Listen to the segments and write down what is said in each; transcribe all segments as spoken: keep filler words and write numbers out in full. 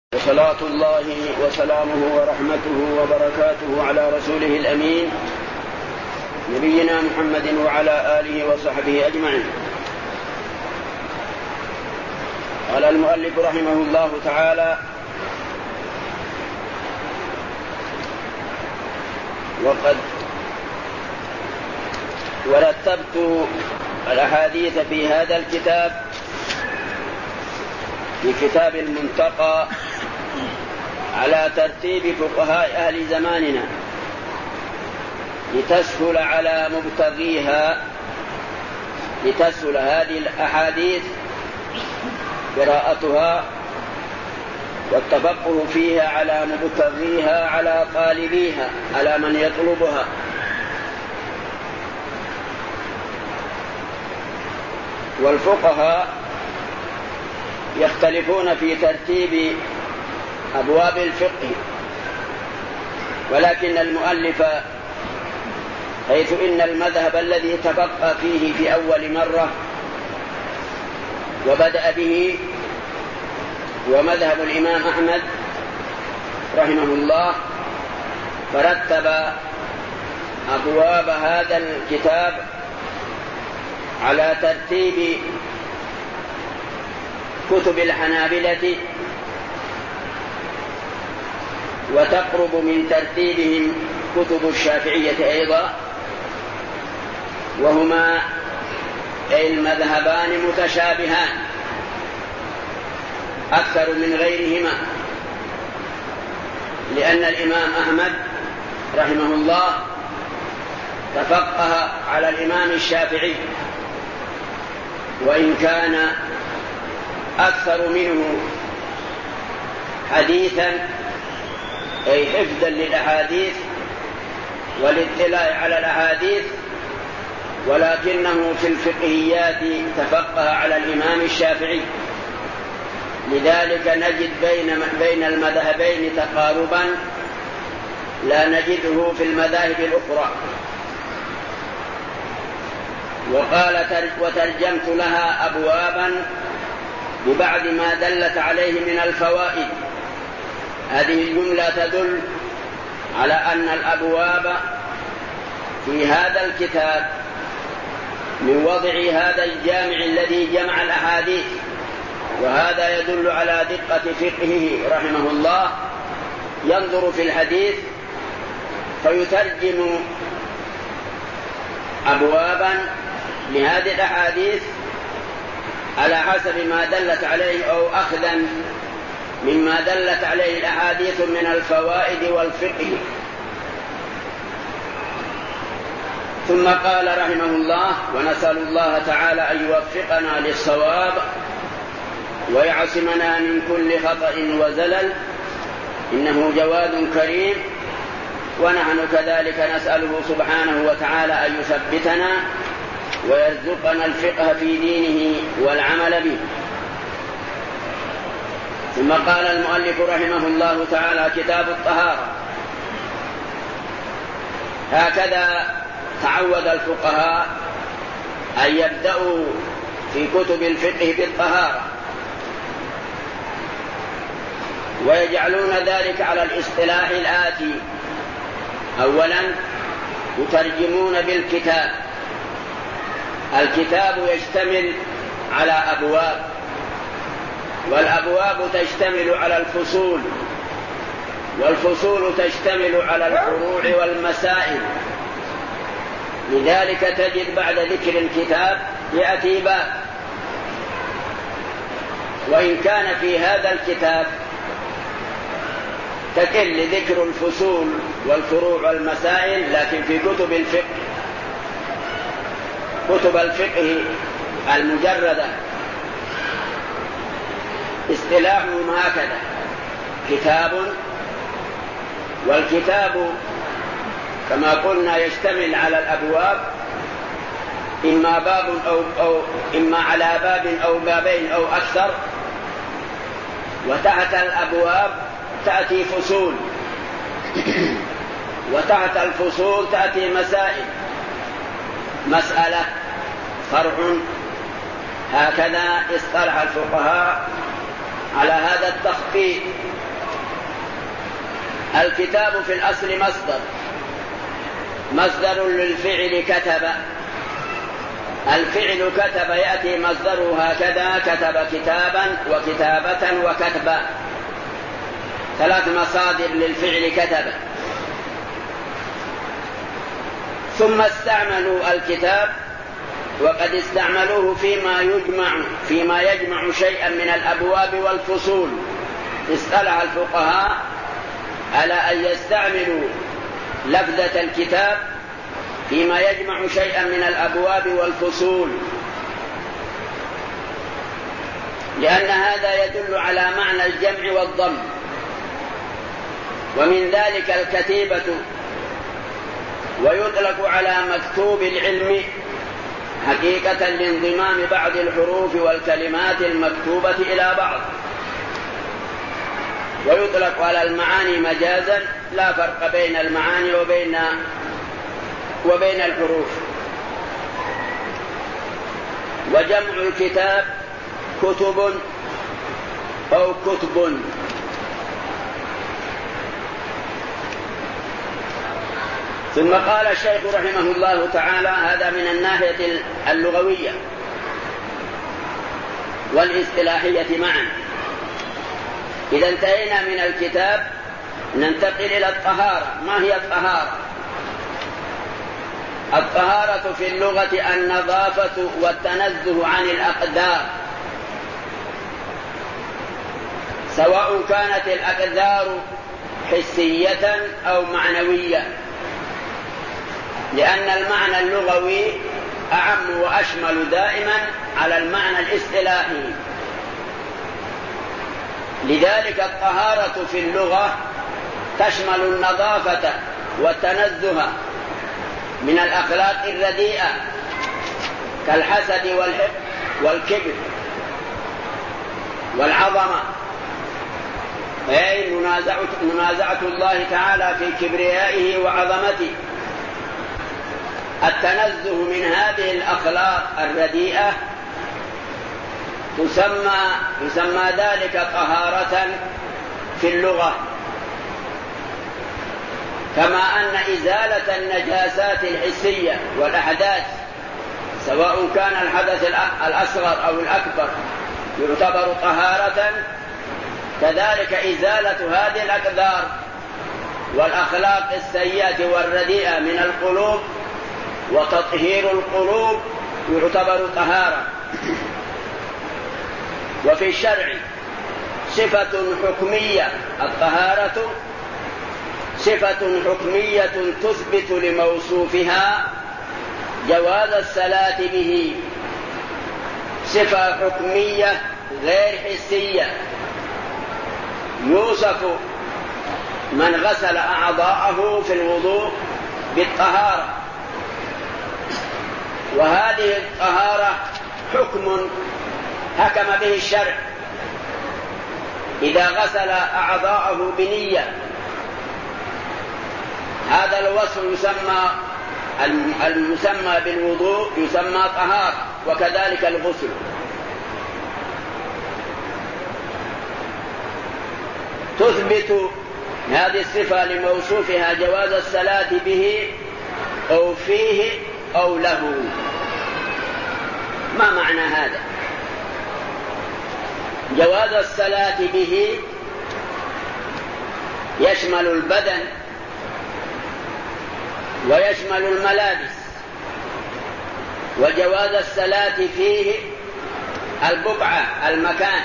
وصلاة الله وسلامه ورحمته وبركاته على رسوله الأمين نبينا محمد وعلى آله وصحبه أجمعين. قال المؤلف رحمه الله تعالى: وقد ورتبت الأحاديث في هذا الكتاب في كتاب المنتقى على ترتيب فقهاء أهل زماننا لتسهل على مبتغيها لتسهل هذه الأحاديث قراءتها والتفقه فيها على مبتغيها على طالبيها على من يطلبها. والفقهاء يختلفون في ترتيب أبواب الفقه، ولكن المؤلف حيث إن المذهب الذي تفقه فيه في أول مرة وبدأ به ومذهب الإمام أحمد رحمه الله، فرتب أبواب هذا الكتاب على ترتيب كتب الحنابلة، وتقرب من ترتيبهم كتب الشافعية أيضا، وهما المذهبان متشابهان أكثر من غيرهما، لأن الإمام أحمد رحمه الله تفقه على الإمام الشافعي، وإن كان أكثر منه حديثا أي حفظا للأحاديث والاطلاع على الأحاديث، ولكنه في الفقهيات تفقه على الإمام الشافعي. لذلك نجد بين بين المذهبين تقاربا لا نجده في المذاهب الأخرى. وقال: وترجمت لها أبوابا ببعض ما دلت عليه من الفوائد. هذه الجملة تدل على أن الأبواب في هذا الكتاب من وضع هذا الجامع الذي جمع الأحاديث، وهذا يدل على دقة فقهه رحمه الله. ينظر في الحديث فيترجم أبوابا لهذه الأحاديث على حسب ما دلت عليه أو أخذا مما دلت عليه الأحاديث من الفوائد والفقه. ثم قال رحمه الله: ونسأل الله تعالى أن يوفقنا للصواب ويعصمنا من كل خطأ وزلل، إنه جواد كريم، ونحن كذلك نسأله سبحانه وتعالى أن يثبتنا ويرزقنا الفقه في دينه والعمل به. ثم قال المؤلف رحمه الله تعالى: كتاب الطهارة. هكذا تعود الفقهاء أن يبدأوا في كتب الفقه بالطهارة، ويجعلون ذلك على الاصطلاح الآتي: أولا يترجمون بالكتاب. الكتاب يشتمل على أبواب، والأبواب تشتمل على الفصول، والفصول تشتمل على الفروع والمسائل. لذلك تجد بعد ذكر الكتاب يأتي باب، وإن كان في هذا الكتاب تقل ذكر الفصول والفروع والمسائل، لكن في كتب الفقه كتب الفقه المجردة اصطلاحهم هكذا: كتاب. والكتاب كما قلنا يشتمل على الأبواب، إما باب أو, أو إما على باب أو بابين أو أكثر، وتحت الأبواب تأتي فصول، وتحت الفصول تأتي مسائل، مسألة، فرع. هكذا اصطلح الفقهاء على هذا على التخفيف. الكتاب في الأصل مصدر مصدر للفعل كتب. الفعل كتب يأتي مصدره هكذا: كتب كتابا وكتابة وكتبا، ثلاث مصادر للفعل كتب. ثم استعملوا الكتاب وقد استعملوه فيما يجمع فيما يجمع شيئا من الأبواب والفصول. اصطلح الفقهاء على أن يستعملوا لفظة الكتاب فيما يجمع شيئا من الأبواب والفصول، لأن هذا يدل على معنى الجمع والضم. ومن ذلك الكتيبة، ويطلق على مكتوب العلم حقيقة لانضمام بعض الحروف والكلمات المكتوبة إلى بعض، ويطلق على المعاني مجازا، لا فرق بين المعاني وبين وبين الحروف. وجمع الكتاب كتب أو كتب. ثم قال الشيخ رحمه الله تعالى: هذا من الناحية اللغوية والاصطلاحية معا. إذا انتهينا من الكتاب ننتقل إلى الطهارة. ما هي الطهارة؟ الطهارة في اللغة النظافة والتنزه عن الأقدار، سواء كانت الأقدار حسية أو معنوية، لأن المعنى اللغوي أعم وأشمل دائما على المعنى الاصطلاحي. لذلك الطهارة في اللغة تشمل النظافة والتنزه من الأخلاق الرديئة كالحسد والحقد والكبر والعظمة، أي منازعة, منازعة الله تعالى في كبريائه وعظمته. التنزه من هذه الأخلاق الرديئة تسمى, يسمى ذلك طهارة في اللغة، كما أن إزالة النجاسات الحسية والأحداث سواء كان الحدث الأصغر أو الأكبر يعتبر طهارة، كذلك إزالة هذه الأقدار والأخلاق السيئة والرديئة من القلوب وتطهير القلوب يعتبر طهارة. وفي الشرع صفة حكمية، الطهارة صفة حكمية تثبت لموصوفها جواز الصلاة به، صفة حكمية غير حسية. يوصف من غسل أعضاءه في الوضوء بالطهارة، وهذه الطهارة حكم حكم به الشرع إذا غسل أعضاءه بنية. هذا الوصف يسمى المسمى بالوضوء يسمى طهارة، وكذلك الغسل. تثبت هذه الصفة لموصوفها جواز الصلاة به أو فيه أو له. ما معنى هذا؟ جواز الصلاة به يشمل البدن ويشمل الملابس، وجواز الصلاة فيه البقعة المكان،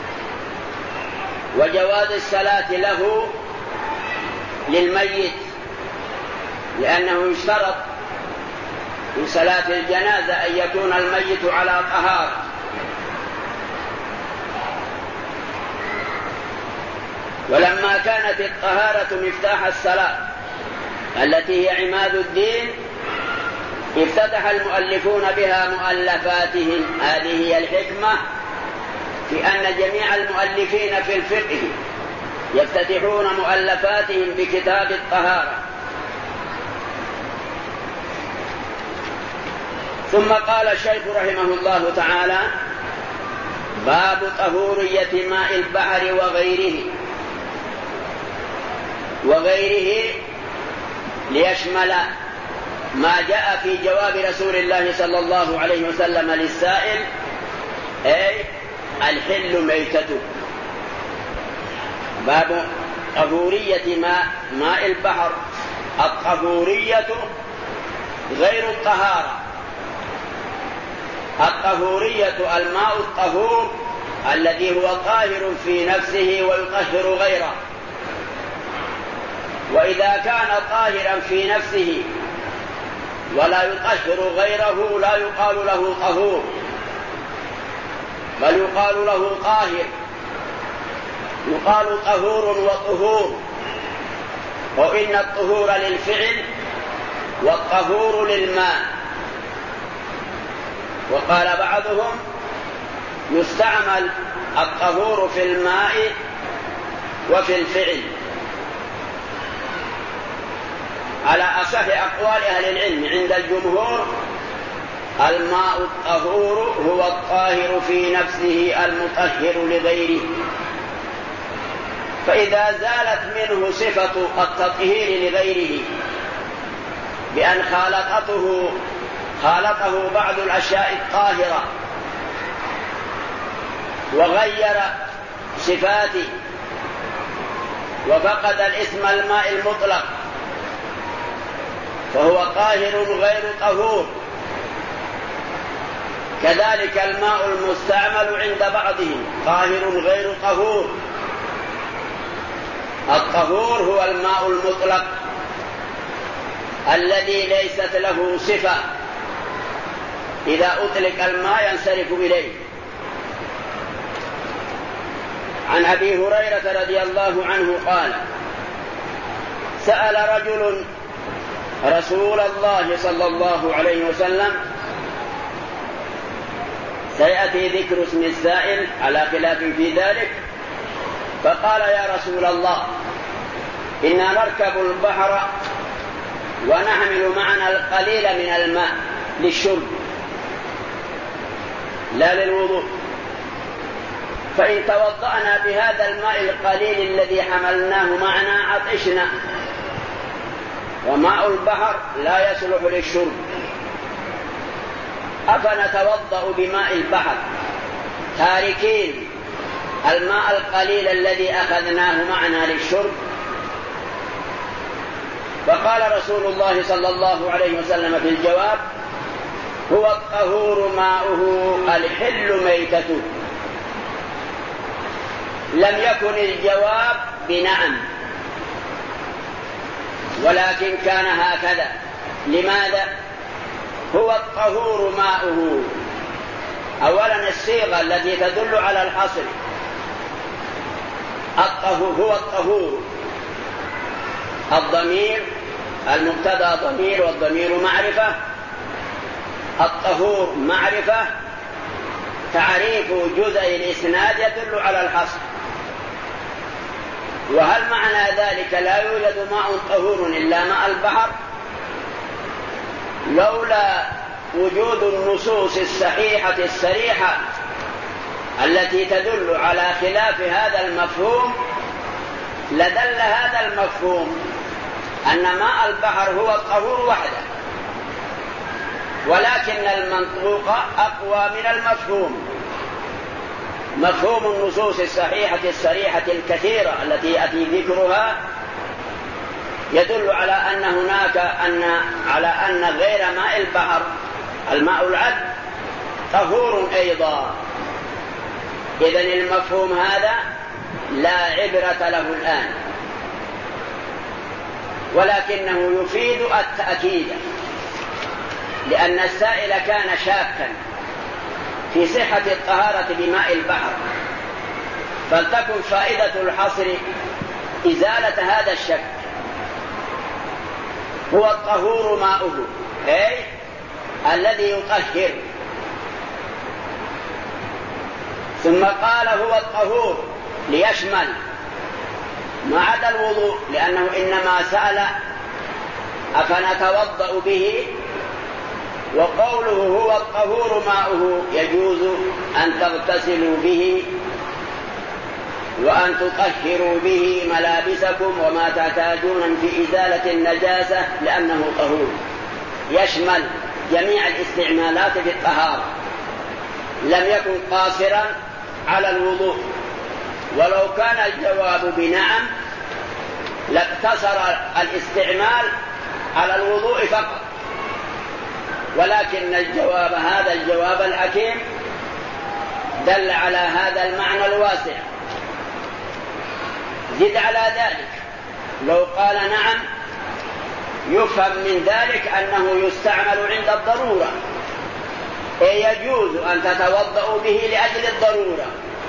وجواز الصلاة له للميت، لأنه يشترط في صلاة الجنازة أن يكون الميت على طهارة. ولما كانت الطهارة مفتاح الصلاة التي هي عماد الدين افتتح المؤلفون بها مؤلفاتهم. هذه هي الحكمة في أن جميع المؤلفين في الفقه يفتتحون مؤلفاتهم بكتاب الطهارة. ثم قال الشيخ رحمه الله تعالى: باب طهورية ماء البحر وغيره وغيره ليشمل ما جاء في جواب رسول الله صلى الله عليه وسلم للسائل، أي الحل ميتته. باب طهورية ماء, ماء البحر. الطهورية غير الطهارة. الطهورية الماء الطهور الذي هو طاهر في نفسه ويطهر غيره، وإذا كان طاهرا في نفسه ولا يطهر غيره لا يقال له طهور، بل يقال له طاهر. يقال طهور وطهور، وإن الطهور للفعل والطهور للماء. وقال بعضهم يستعمل الطهور في الماء وفي الفعل. على أصح أقوال أهل العلم عند الجمهور الماء الطهور هو الطاهر في نفسه المطهر لغيره، فإذا زالت منه صفة التطهير لغيره بأن خالطته خالطه بعض الأشياء الطاهرة وغير صفاته وفقد الاسم الماء المطلق فهو طاهر غير طهور. كذلك الماء المستعمل عند بعضهم طاهر غير طهور. الطهور هو الماء المطلق الذي ليست له صفة، إذا أطلق الماء ينصرف إليه. عن أبي هريرة رضي الله عنه قال: سأل رجل رسول الله صلى الله عليه وسلم، سيأتي ذكر اسم السائل على خلاف في ذلك، فقال: يا رسول الله، إنا نركب البحر ونحمل معنا القليل من الماء للشرب لا للوضوء، فإن توضأنا بهذا الماء القليل الذي حملناه معنا عطشنا، وماء البحر لا يصلح للشرب، أفنتوضأ بماء البحر تاركين الماء القليل الذي أخذناه معنا للشرب؟ فقال رسول الله صلى الله عليه وسلم في الجواب: هو الطهور ماؤه الحل ميتته. لم يكن الجواب بنعم، ولكن كان هكذا. لماذا؟ هو الطهور ماؤه. أولا الصيغة التي تدل على الحصر، الطهور هو الطهور، الضمير المبتدأ ضمير والضمير معرفة، الطهور معرفة، تعريف جزء الإسناد يدل على الحصر. وهل معنى ذلك لا يوجد ماء طهور إلا ماء البحر؟ لولا وجود النصوص الصحيحة الصريحة التي تدل على خلاف هذا المفهوم لدل هذا المفهوم أن ماء البحر هو الطهور وحده، ولكن المنطوق أقوى من المفهوم. مفهوم النصوص الصحيحة الصريحة الكثيرة التي يأتي ذكرها يدل على أن هناك أن على أن غير ماء البحر الماء العذب طهور أيضا. إذن المفهوم هذا لا عبرة له الآن، ولكنه يفيد التأكيد، لأن السائل كان شاكا في صحة الطهارة بماء البحر، فلتكن فائدة الحصر إزالة هذا الشك. هو الطهور ماؤه، أي الذي يطهر. ثم قال هو الطهور ليشمل ما عدا الوضوء، لأنه إنما سأل أفنتوضأ به وقوله هو الطهور ماؤه يجوز أن تغتسلوا به وأن تطهروا به ملابسكم وما تحتاجون في إزالة النجاسة لأنه طهور، يشمل جميع الاستعمالات في الطهارة، لم يكن قاصرا على الوضوء. ولو كان الجواب بنعم لاقتصر الاستعمال على الوضوء فقط، ولكن الجواب هذا الجواب الحكيم دل على هذا المعنى الواسع. زد على ذلك لو قال نعم يفهم من ذلك أنه يستعمل عند الضرورة، أي يجوز أن تتوضأ به لأجل الضرورة،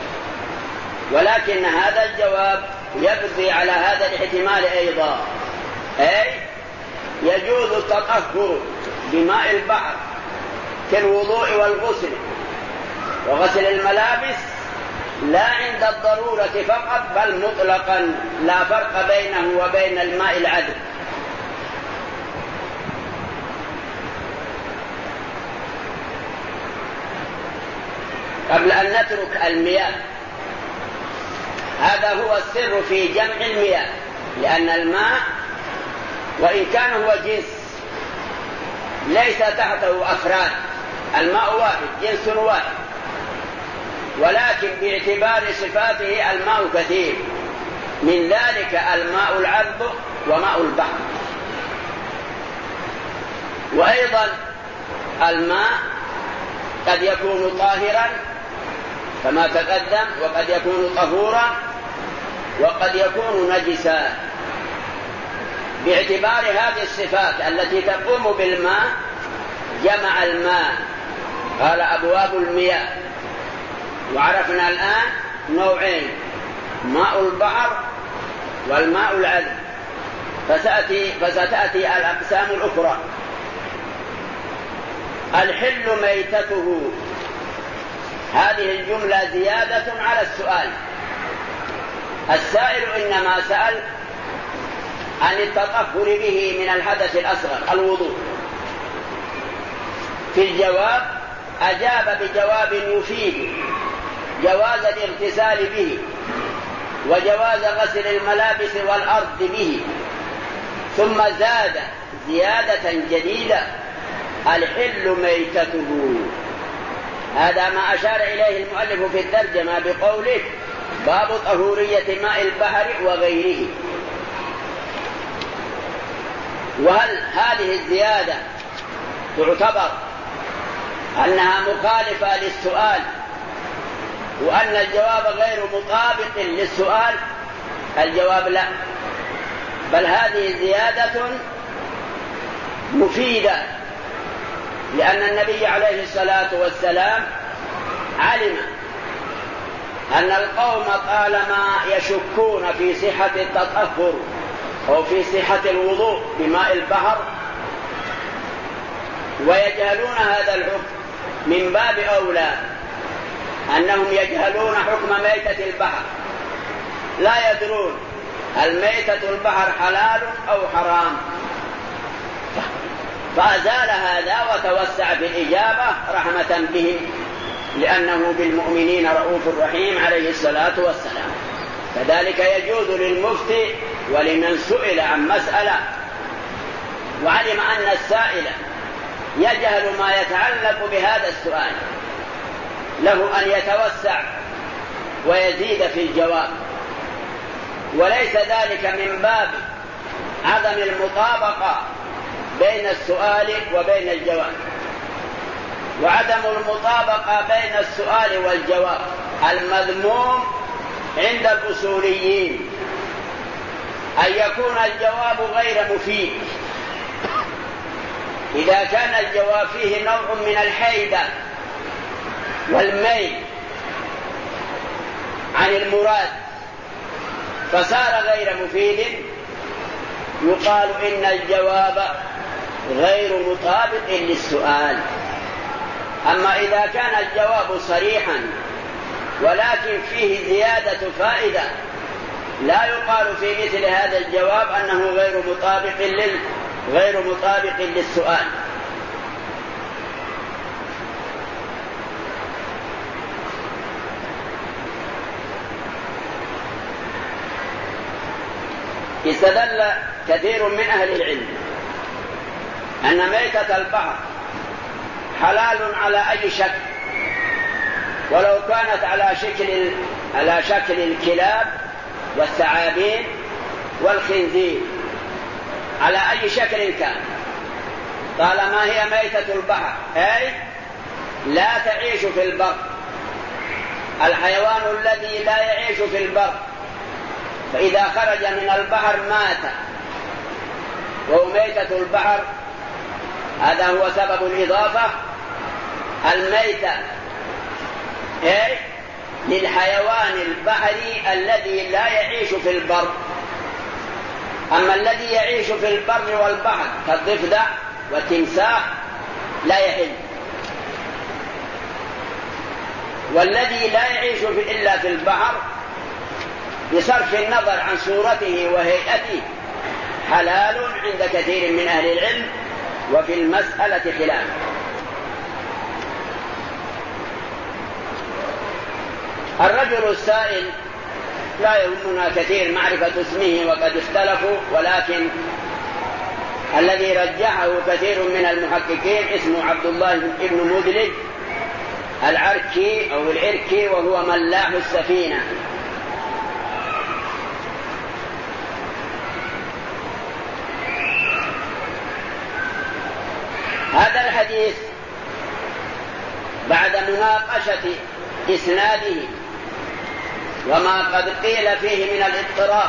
ولكن هذا الجواب يقضي على هذا الاحتمال أيضا، أي يجوز التطهر بماء البحر في الوضوء والغسل وغسل الملابس لا عند الضرورة فقط بل مطلقا، لا فرق بينه وبين الماء العذب. قبل أن نترك المياه، هذا هو السر في جمع المياه، لأن الماء وإن كان هو جنس ليس تحته أفراد، الماء واحد جنس واحد، ولكن باعتبار صفاته الماء كثير، من ذلك الماء العذب وماء البحر. وأيضا الماء قد يكون طاهرا كما تقدم، وقد يكون طهورا، وقد يكون نجسا، باعتبار هذه الصفات التي تقوم بالماء جمع الماء، قال أبواب المياه. وعرفنا الآن نوعين، ماء البحر والماء العذب، فستأتي, فستأتي الأقسام الأخرى. الحل ميتته، هذه الجملة زيادة على السؤال. السائل إنما سأل عن التطهر به من الحدث الأصغر الوضوء، في الجواب أجاب بجواب يفيد جواز الاغتسال به وجواز غسل الملابس والأرض به، ثم زاد زيادة جديدة الحل ميتته. هذا ما أشار إليه المؤلف في الترجمة بقوله باب طهورية ماء البحر وغيره. وهل هذه الزيادة تعتبر أنها مخالفة للسؤال وأن الجواب غير مطابق للسؤال؟ الجواب لا، بل هذه زيادة مفيدة، لأن النبي عليه الصلاة والسلام علم أن القوم طالما يشكون في صحة التطهر أو في صحة الوضوء بماء البحر ويجهلون هذا الحكم، من باب أولى أنهم يجهلون حكم ميتة البحر، لا يدرون هل ميتة البحر حلال أو حرام، فأزال هذا وتوسع في الإجابة رحمة بهم، لأنه بالمؤمنين رؤوف رحيم عليه الصلاة والسلام. كذلك يجوز للمفتي ولمن سئل عن مسألة وعلم أن السائل يجهل ما يتعلق بهذا السؤال له أن يتوسع ويزيد في الجواب، وليس ذلك من باب عدم المطابقة بين السؤال وبين الجواب. وعدم المطابقة بين السؤال والجواب المذموم عند الأصوليين أن يكون الجواب غير مفيد. إذا كان الجواب فيه نوع من الحيدة والميل عن المراد فصار غير مفيد، يقال إن الجواب غير مطابق للسؤال. أما إذا كان الجواب صريحا ولكن فيه زيادة فائدة لا يقال في مثل هذا الجواب أنه غير مطابق لل غير مطابق للسؤال. استدل كثير من أهل العلم أن ميتة البحر حلال على أي شكل، ولو كانت على شكل على شكل الكلاب والثعابين والخنزير، على أي شكل كان، طالما هي ميتة البحر، أي لا تعيش في البر. الحيوان الذي لا يعيش في البر فإذا خرج من البحر مات وهو ميتة البحر، هذا هو سبب الإضافة. الميتة أي للحيوان البحري الذي لا يعيش في البر. أما الذي يعيش في البر والبحر كالضفدع والتمساح لا يحل. والذي لا يعيش إلا في البحر بصرف النظر عن صورته وهيئته حلال عند كثير من أهل العلم، وفي المسألة خلاف. الرجل السائل لا يهمنا كثير معرفة اسمه وقد اختلفوا، ولكن الذي رجحه كثير من المحققين اسمه عبد الله بن مدلج العركي أو العركي، وهو ملاح السفينة. هذا الحديث بعد مناقشة إسناده وما قد قيل فيه من الاضطراب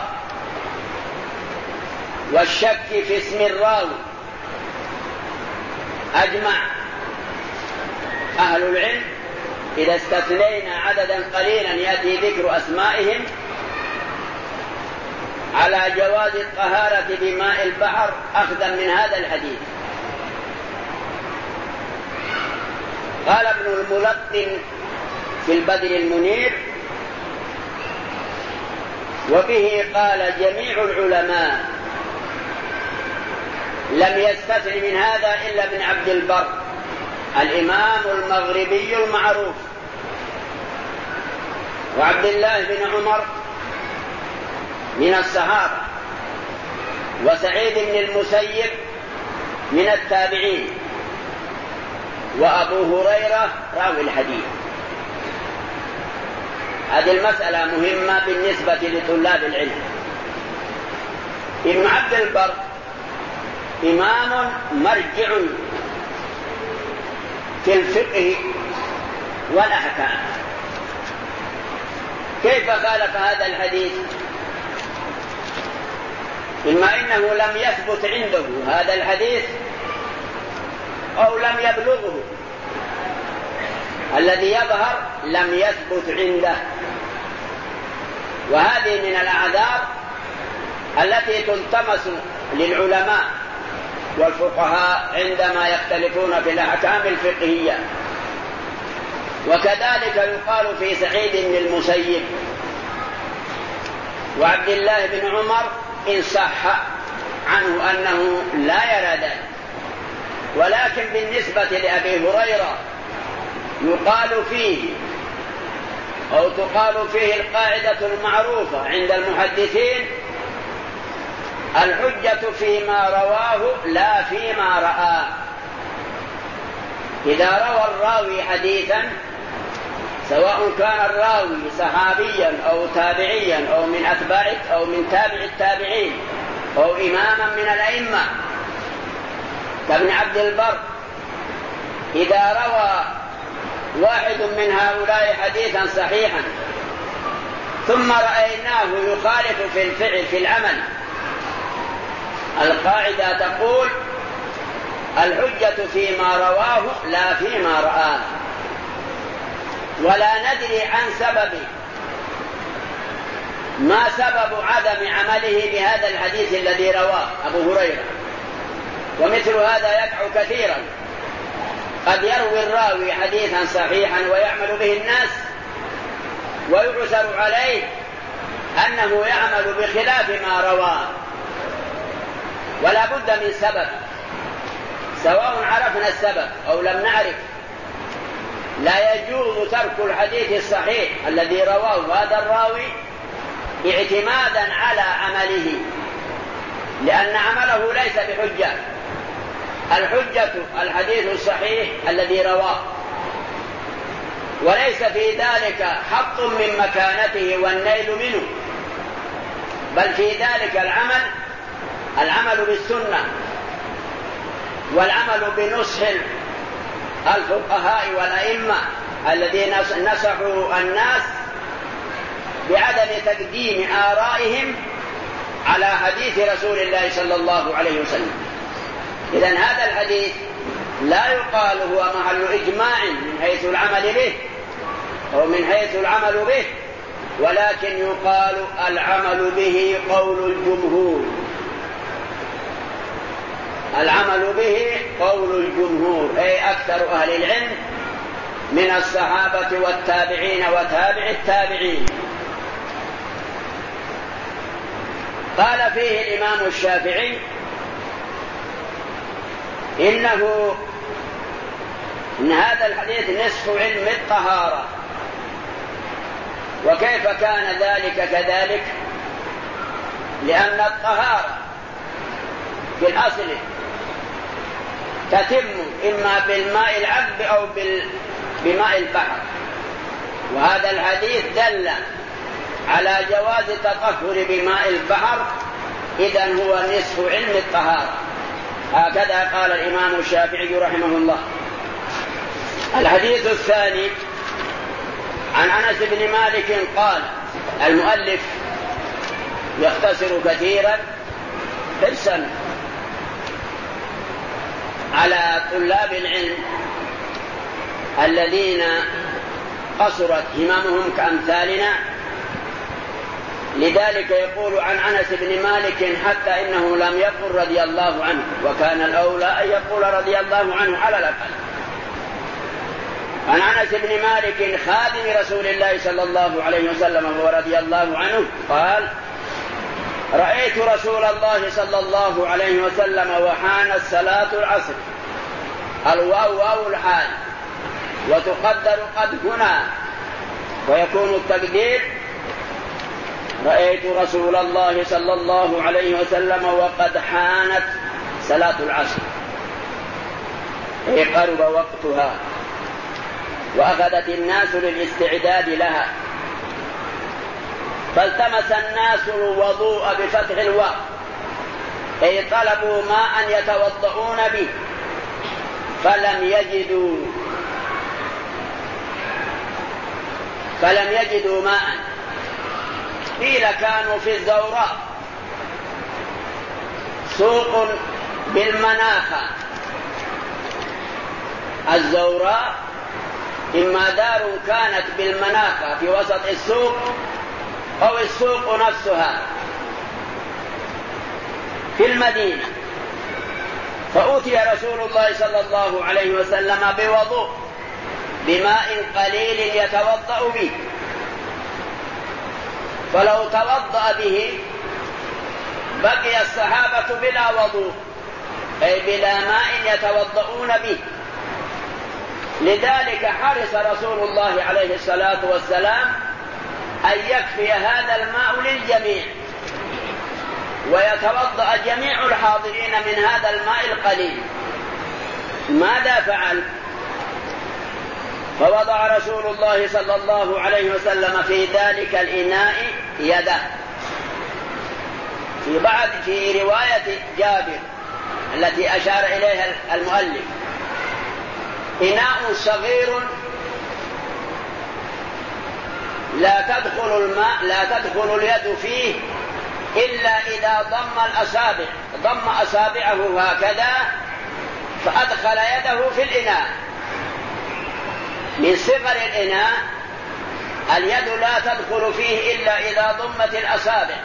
والشك في اسم الراوي، أجمع أهل العلم إذا استثنينا عددا قليلا يأتي ذكر أسمائهم على جواز الطهارة بماء البحر أخذا من هذا الحديث. قال ابن الملقن في البدر المنير: وبه قال جميع العلماء، لم يستثن من هذا إلا ابن عبد البر الإمام المغربي المعروف، وعبد الله بن عمر من الصحابة، وسعيد بن المسيب من التابعين، وأبو هريرة راوي الحديث. هذه المسألة مهمة بالنسبة لطلاب العلم. ابن عبد البر إمام مرجع في الفقه والأحكام. كيف خالف هذا الحديث؟ إما إنه لم يثبت عنده هذا الحديث أو لم يبلغه. الذي يظهر لم يثبت عنده، وهذه من الأعذار التي تلتمس للعلماء والفقهاء عندما يختلفون في الأحكام الفقهية. وكذلك يقال في سعيد بن المسيب وعبد الله بن عمر إن صح عنه أنه لا يرى ذلك. ولكن بالنسبة لأبي هريرة يقال فيه أو تقال فيه القاعدة المعروفة عند المحدثين: الحجة فيما رواه لا فيما رآه. إذا روى الراوي حديثا، سواء كان الراوي صحابيا أو تابعيا أو من أتباع أو من تابع التابعين أو إماما من الأئمة كابن عبد البر، إذا روى واحد من هؤلاء حديثا صحيحا ثم رأيناه يخالف في الفعل في العمل، القاعدة تقول: الحجة فيما رواه لا فيما رآه. ولا ندري عن سبب ما سبب عدم عمله بهذا الحديث الذي رواه أبو هريرة. ومثل هذا يقع كثيرا، قد يروي الراوي حديثا صحيحا ويعمل به الناس، ويعثر عليه أنه يعمل بخلاف ما رواه، ولا بد من سبب، سواء عرفنا السبب أو لم نعرف. لا يجوز ترك الحديث الصحيح الذي رواه هذا الراوي اعتمادا على عمله لأن عمله ليس بحجة. الحجة الحديث الصحيح الذي رواه، وليس في ذلك حط من مكانته والنيل منه، بل في ذلك العمل العمل بالسنة والعمل بنصح الفقهاء والأئمة الذين نصحوا الناس بعدم تقديم آرائهم على حديث رسول الله صلى الله عليه وسلم. إذن هذا الحديث لا يقال هو محل إجماع من حيث العمل به أو من حيث العمل به، ولكن يقال العمل به قول الجمهور، العمل به قول الجمهور، أي أكثر أهل العلم من الصحابة والتابعين وتابع التابعين. قال فيه الإمام الشافعي إنه إن هذا الحديث نصف علم الطهارة. وكيف كان ذلك كذلك؟ لأن الطهارة في الأصل تتم إما بالماء العذب أو بماء البحر، وهذا الحديث دل على جواز التطهر بماء البحر، إذن هو نصف علم الطهارة. هكذا قال الإمام الشافعي رحمه الله. الحديث الثاني عن أنس بن مالك قال، المؤلف يختصر كثيرا حرصا على طلاب العلم الذين قصرت هممهم كأمثالنا، لذلك يقول عن أنس بن مالك حتى إنه لم يقل رضي الله عنه، وكان الأولى أن يقول رضي الله عنه على الأقل. عن أنس بن مالك خادم رسول الله صلى الله عليه وسلم ورضي الله عنه قال: رأيت رسول الله صلى الله عليه وسلم وحانت صلاة العصر. الواو واو الحال، وتقدر قد هنا، ويكون التقدير رأيت رسول الله صلى الله عليه وسلم وقد حانت صلاة العصر، أي قرب وقتها، وأخذت الناس للاستعداد لها، فالتمس الناس الوضوء بفتح الواو، أي طلبوا ماء يتوضؤون به فلم يجدوا فلم يجدوا ماء. قيل كانوا في الزوراء، سوق بالمناخة. الزوراء إما دار كانت بالمناخة في وسط السوق، أو السوق نفسها في المدينة. فأتي رسول الله صلى الله عليه وسلم بوضوء بماء قليل يتوضأ به، فلو توضأ به بقي الصحابة بلا وضوء، أي بلا ماء يتوضؤون به. لذلك حرص رسول الله عليه الصلاة والسلام أن يكفي هذا الماء للجميع، ويتوضأ جميع الحاضرين من هذا الماء القليل. ماذا فعل؟ فوضع رسول الله صلى الله عليه وسلم في ذلك الإناء يده. في بعض في رواية جابر التي أشار إليها المؤلف، إناء صغير لا تدخل الماء لا تدخل اليد فيه إلا إذا ضم الأصابع ضم أصابعه هكذا فأدخل يده في الإناء. من صغر الإناء اليد لا تدخل فيه إلا إذا ضمت الأصابع.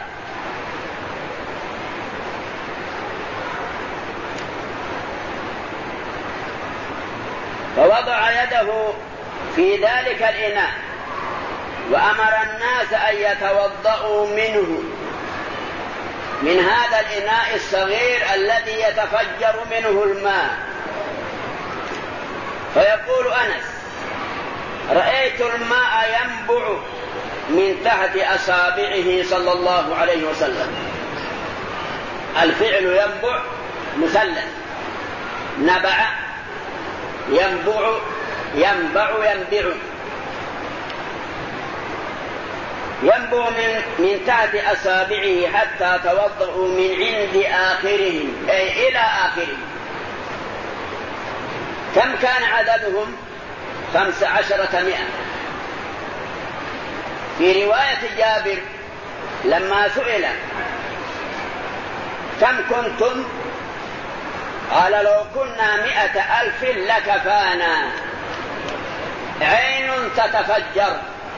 فوضع يده في ذلك الإناء وأمر الناس أن يتوضؤوا منه، من هذا الإناء الصغير الذي يتفجر منه الماء. فيقول أنس: رأيت الماء ينبع من تحت أصابعه صلى الله عليه وسلم. الفعل ينبع مثلث، نبع ينبع ينبع ينبع. ينبع من, من تحت أصابعه حتى توضأوا من عند آخرهم، أي إلى آخرهم. كم كان عددهم؟ خمس عشرة مئة. في رواية جابر لما سئل كم كنتم قال لو كنا مئة ألف لكفانا، عين تتفجر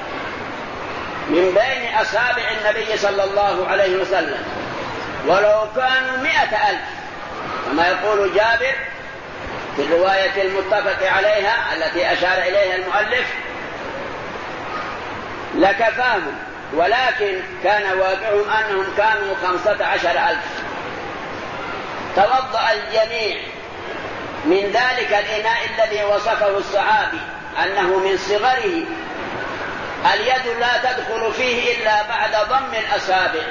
من بين أصابع النبي صلى الله عليه وسلم، ولو كانوا مئة ألف كما يقول جابر في الرواية المتفق عليها التي أشار إليها المؤلف لكفاهم، ولكن كان واقعهم أنهم كانوا خمسة عشر ألف. توضأ الجميع من ذلك الإناء الذي وصفه الصحابي أنه من صغره اليد لا تدخل فيه إلا بعد ضم الأصابع.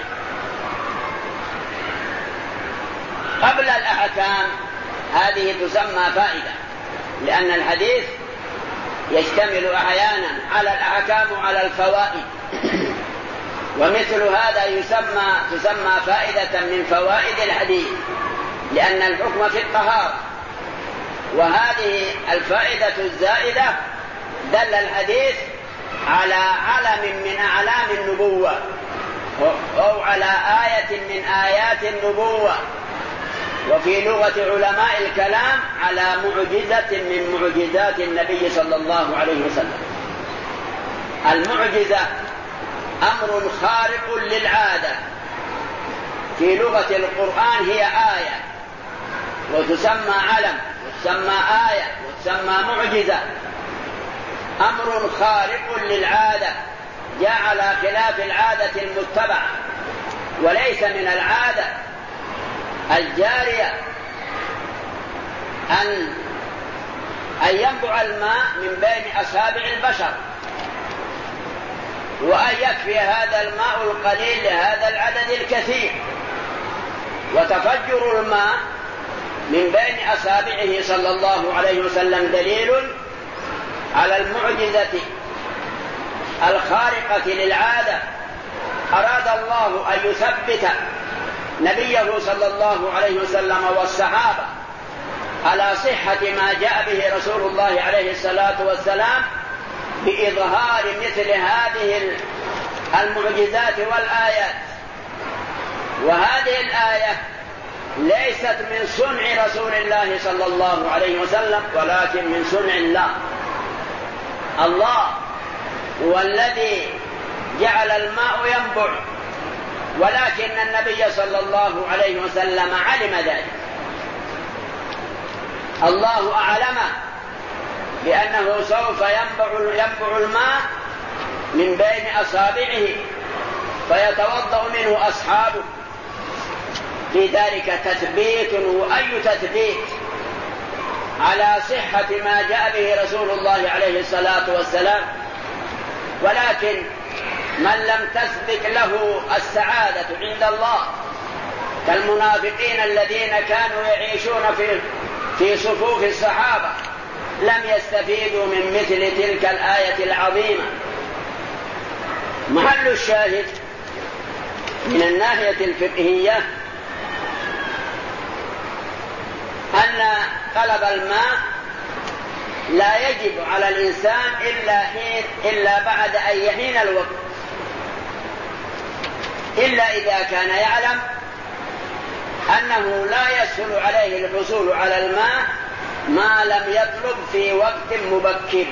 قبل الأحكام هذه تسمى فائدة، لأن الحديث يشتمل أحيانا على الأحكام وعلى الفوائد، ومثل هذا يسمى تسمى فائدة من فوائد الحديث، لأن الحكم في الطهارة. وهذه الفائدة الزائدة دل الحديث على علم من أعلام النبوة أو على آية من آيات النبوة، وفي لغة علماء الكلام على معجزة من معجزات النبي صلى الله عليه وسلم. المعجزة أمر خارق للعادة، في لغة القرآن هي آية وتسمى علم وتسمى آية وتسمى معجزة. أمر خارق للعادة جاء على خلاف العادة المتبعة، وليس من العادة الجارية أن أن ينبع الماء من بين أصابع البشر، وأن يكفي هذا الماء القليل لهذا العدد الكثير. وتفجر الماء من بين أصابعه صلى الله عليه وسلم دليل على المعجزة الخارقة للعادة. أراد الله أن يثبت نبيه صلى الله عليه وسلم والصحابة على صحة ما جاء به رسول الله عليه الصلاة والسلام بإظهار مثل هذه المعجزات والآيات. وهذه الآية ليست من صنع رسول الله صلى الله عليه وسلم، ولكن من صنع الله. الله هو الذي جعل الماء ينبع، ولكن النبي صلى الله عليه وسلم علم ذلك. الله أعلمه بأنه سوف ينبع, ينبع الماء من بين أصابعه فيتوضأ منه أصحابه. في ذلك تثبيت، وأي تثبيت على صحة ما جاء به رسول الله عليه الصلاة والسلام. ولكن من لم تثبت له السعادة عند الله كالمنافقين الذين كانوا يعيشون في في صفوف الصحابة لم يستفيدوا من مثل تلك الآية العظيمة. محل الشاهد من الناحية الفقهية أن طلب الماء لا يجب على الإنسان إلا حين إلا بعد أن يحين الوقت، إلا إذا كان يعلم أنه لا يسهل عليه الحصول على الماء ما لم يطلب في وقت مبكر،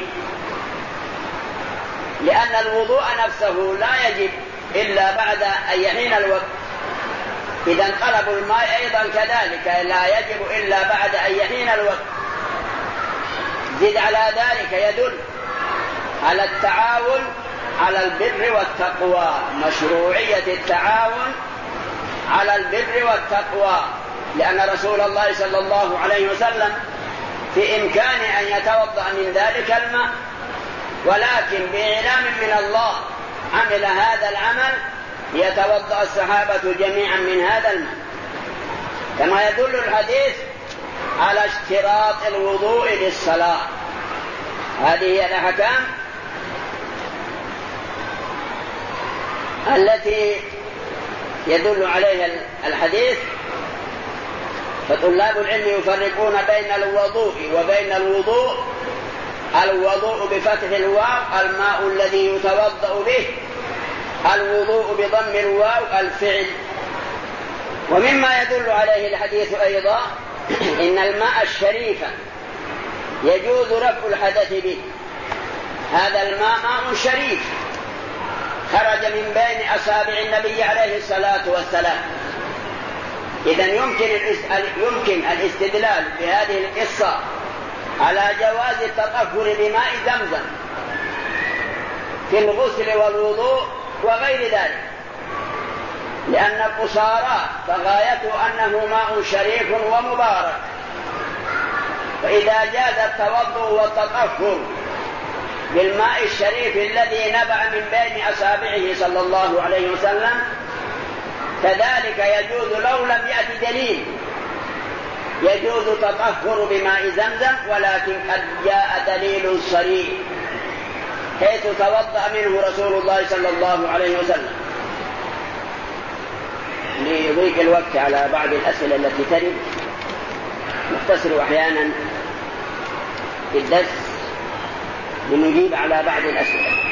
لأن الوضوء نفسه لا يجب إلا بعد أن يحين الوقت. إذا طلب الماء أيضا كذلك لا يجب إلا بعد أن يحين الوقت. زد على ذلك يدل على التعاون على البر والتقوى، مشروعية التعاون على البر والتقوى، لأن رسول الله صلى الله عليه وسلم في إمكانه أن يتوضأ من ذلك الماء، ولكن بإعلام من الله عمل هذا العمل ليتوضأ الصحابة جميعا من هذا الماء. كما يدل الحديث على اشتراط الوضوء للصلاة. هذه هي الأحكام التي يدل عليها الحديث. فطلاب العلم يفرقون بين الوضوء وبين الوضوء. الوضوء بفتح الواو الماء الذي يتوضأ به، الوضوء بضم الواو الفعل. ومما يدل عليه الحديث أيضا إن الماء الشريف يجوز رفع الحدث به. هذا الماء ماء شريف خرج من بين أصابع النبي عليه الصلاة والسلام. إذن يمكن يمكن الاستدلال بهذه القصة على جواز التطهر بماء زمزم في الغسل والوضوء وغير ذلك، لأن القصارى فغايته أنه ماء شريف ومبارك. فإذا جاز التوضؤ والتطهر بالماء الشريف الذي نبع من بين أصابعه صلى الله عليه وسلم، كذلك يجوز لو لم يأتي دليل يجوز تطهر بماء زمزم، ولكن قد جاء دليل صريح حيث توضأ منه رسول الله صلى الله عليه وسلم. ليضيق الوقت على بعض الأسئلة التي ترد نختصر أحيانا في الدرس لنجيب على بعض الأسئلة.